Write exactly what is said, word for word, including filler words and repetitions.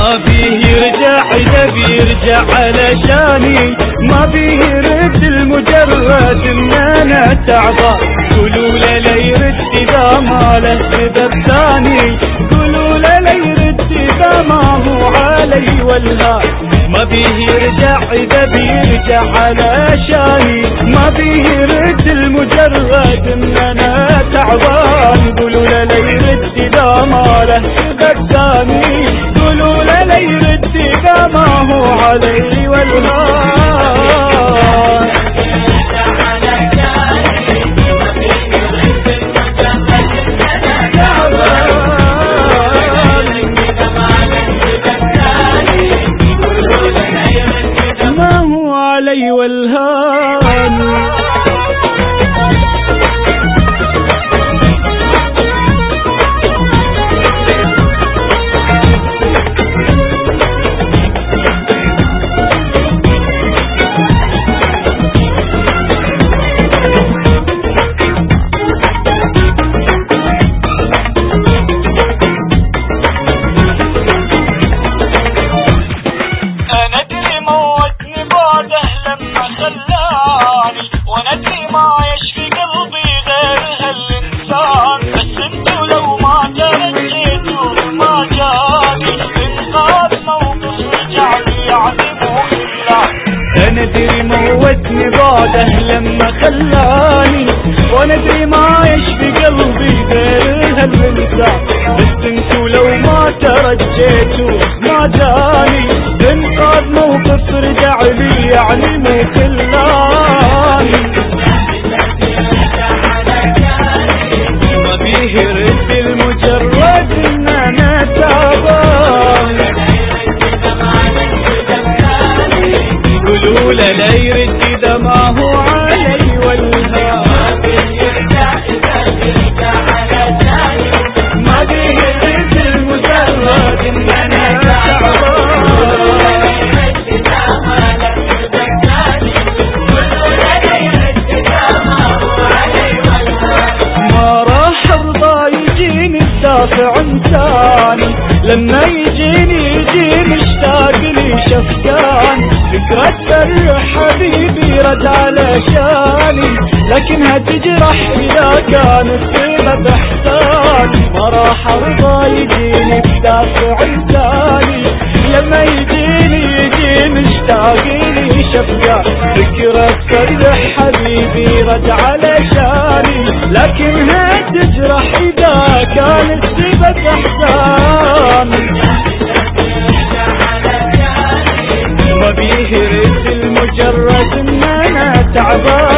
ما بيه يرجع إذا بيرجع علشاني، ما بيه يرد المجرد إن أنا تعبان. قولوا له لا يرد إذا ما له سبب ثاني، قولوا له لا يرد إذا ما هو علي والهان. ما بيه يرجع إذا بيرجع علشاني، ما بيه يرد المجرد إن أنا تعبان. قولوا له لا يرد إذا ما له سبب ثاني، قولوا له لا يرد إذا ما هو علي والهان. ما هو علي والهان. ما يشفي قلبي غير هالإنسان، بس انتو لو ما ترجيتوا ما جاني انقاذ موقف رجعني يعني مو خلاني. انا ادري موتني بعده لما خلاني، وانا ادري ما يشفي قلبي غير هالإنسان، بس انتو لو ما ترجيتوا ما جاني انقاذ موقف رجعني يعني مو خلاني. يرد المجرد ان انا تعبان، قولوا له لا يرد اذا ما هو علي والهان. ما بيه يرد المجرد ان انا تعبان، دافع انساني لما يجيني يجي مشتاق لي شفقان. فكرة فرح حبيبي رد علشاني، لكنها تجرح إذا كان السبب إحساني. ما راح أرضى يجيني بدافع انساني لما يجيني يجي مشتاق لي شفقان. فكرة فرح حبيبي رد علشاني، لكنها تجرح إذا كان السبب إحسان. ما بيه يرد المجرد إن أنا تعبان،